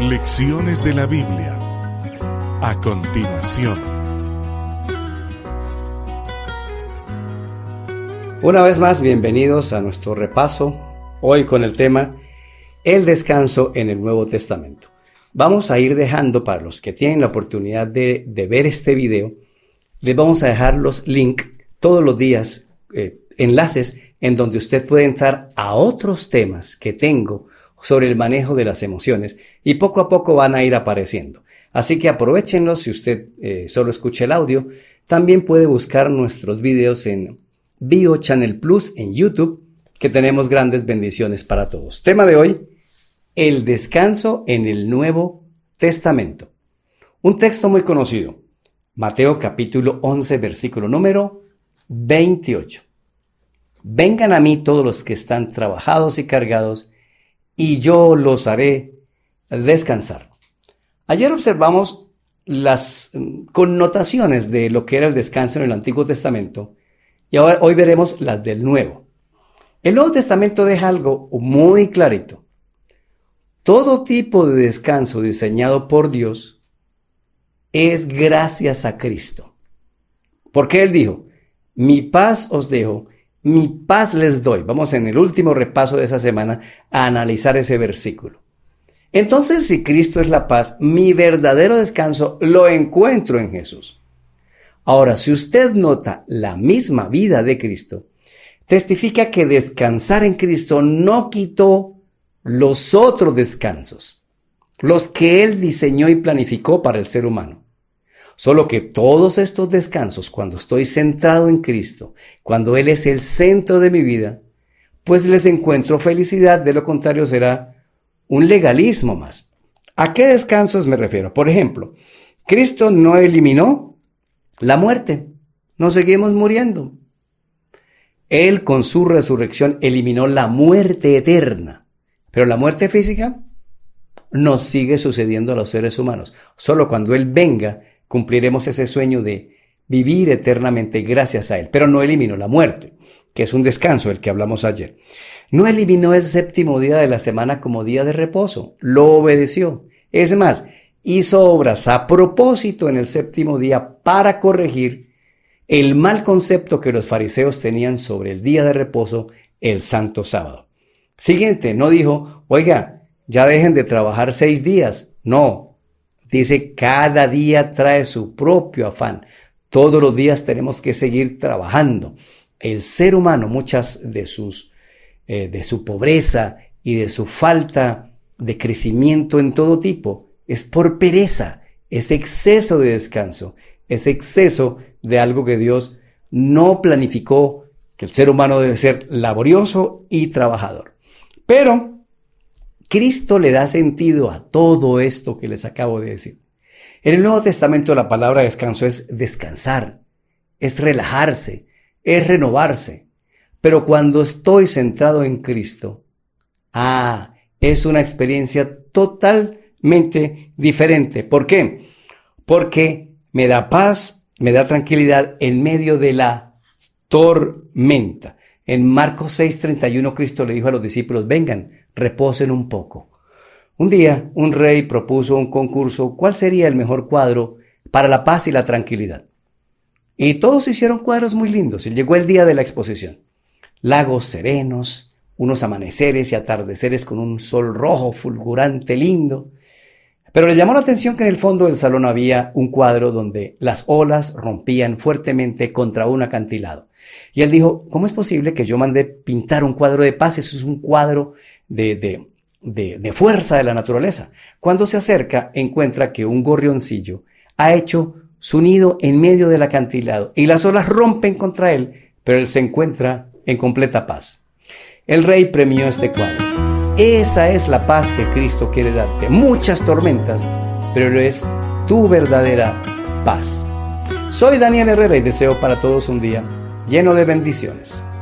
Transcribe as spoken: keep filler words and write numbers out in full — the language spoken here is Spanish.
Lecciones de la Biblia. A continuación. Una vez más, bienvenidos a nuestro repaso, hoy con el tema El descanso en el Nuevo Testamento. Vamos a ir dejando, para los que tienen la oportunidad de, de ver este video, les vamos a dejar los links todos los días, eh, enlaces en donde usted puede entrar a otros temas que tengo sobre el manejo de las emociones y poco a poco van a ir apareciendo. Así que aprovechenlos. Si usted eh, solo escucha el audio, también puede buscar nuestros videos en Bio Channel Plus en YouTube, que tenemos grandes bendiciones para todos. Tema de hoy, el descanso en el Nuevo Testamento. Un texto muy conocido, Mateo capítulo once, versículo número veintiocho. Vengan a mí todos los que están trabajados y cargados, y yo los haré descansar. Ayer observamos las connotaciones de lo que era el descanso en el Antiguo Testamento y ahora, hoy veremos las del Nuevo. El Nuevo Testamento deja algo muy clarito. Todo tipo de descanso diseñado por Dios es gracias a Cristo. Porque Él dijo, mi paz os dejo, mi paz les doy. Vamos en el último repaso de esa semana a analizar ese versículo. Entonces, si Cristo es la paz, mi verdadero descanso lo encuentro en Jesús. Ahora, si usted nota la misma vida de Cristo, testifica que descansar en Cristo no quitó los otros descansos, los que Él diseñó y planificó para el ser humano. Solo que todos estos descansos, cuando estoy centrado en Cristo, cuando Él es el centro de mi vida, pues les encuentro felicidad. De lo contrario será un legalismo más. ¿A qué descansos me refiero? Por ejemplo, Cristo no eliminó la muerte. Nos seguimos muriendo. Él con su resurrección eliminó la muerte eterna. Pero la muerte física nos sigue sucediendo a los seres humanos. Solo cuando Él venga, cumpliremos ese sueño de vivir eternamente gracias a Él. Pero no eliminó la muerte, que es un descanso del que hablamos ayer. No eliminó el séptimo día de la semana como día de reposo. Lo obedeció. Es más, hizo obras a propósito en el séptimo día para corregir el mal concepto que los fariseos tenían sobre el día de reposo, el santo sábado. Siguiente, no dijo, oiga, ya dejen de trabajar seis días. No. Dice, cada día trae su propio afán. Todos los días tenemos que seguir trabajando. El ser humano, muchas de sus, eh, de su pobreza y de su falta de crecimiento en todo tipo, es por pereza, es exceso de descanso, es exceso de algo que Dios no planificó, que el ser humano debe ser laborioso y trabajador. Pero Cristo le da sentido a todo esto que les acabo de decir. En el Nuevo Testamento la palabra descanso es descansar, es relajarse, es renovarse. Pero cuando estoy centrado en Cristo, ah, es una experiencia totalmente diferente. ¿Por qué? Porque me da paz, me da tranquilidad en medio de la tormenta. En Marcos seis treinta y uno, Cristo le dijo a los discípulos, vengan, reposen un poco. Un día, un rey propuso un concurso, ¿cuál sería el mejor cuadro para la paz y la tranquilidad? Y todos hicieron cuadros muy lindos, y llegó el día de la exposición. Lagos serenos, unos amaneceres y atardeceres con un sol rojo fulgurante lindo. Pero le llamó la atención que en el fondo del salón había un cuadro donde las olas rompían fuertemente contra un acantilado. Y él dijo, ¿cómo es posible que yo mande pintar un cuadro de paz? Eso es un cuadro de, de, de, de fuerza de la naturaleza. Cuando se acerca, encuentra que un gorrioncillo ha hecho su nido en medio del acantilado y las olas rompen contra él, pero él se encuentra en completa paz. El rey premió este cuadro. Esa es la paz que Cristo quiere darte. Muchas tormentas, pero es tu verdadera paz. Soy Daniel Herrera y deseo para todos un día lleno de bendiciones.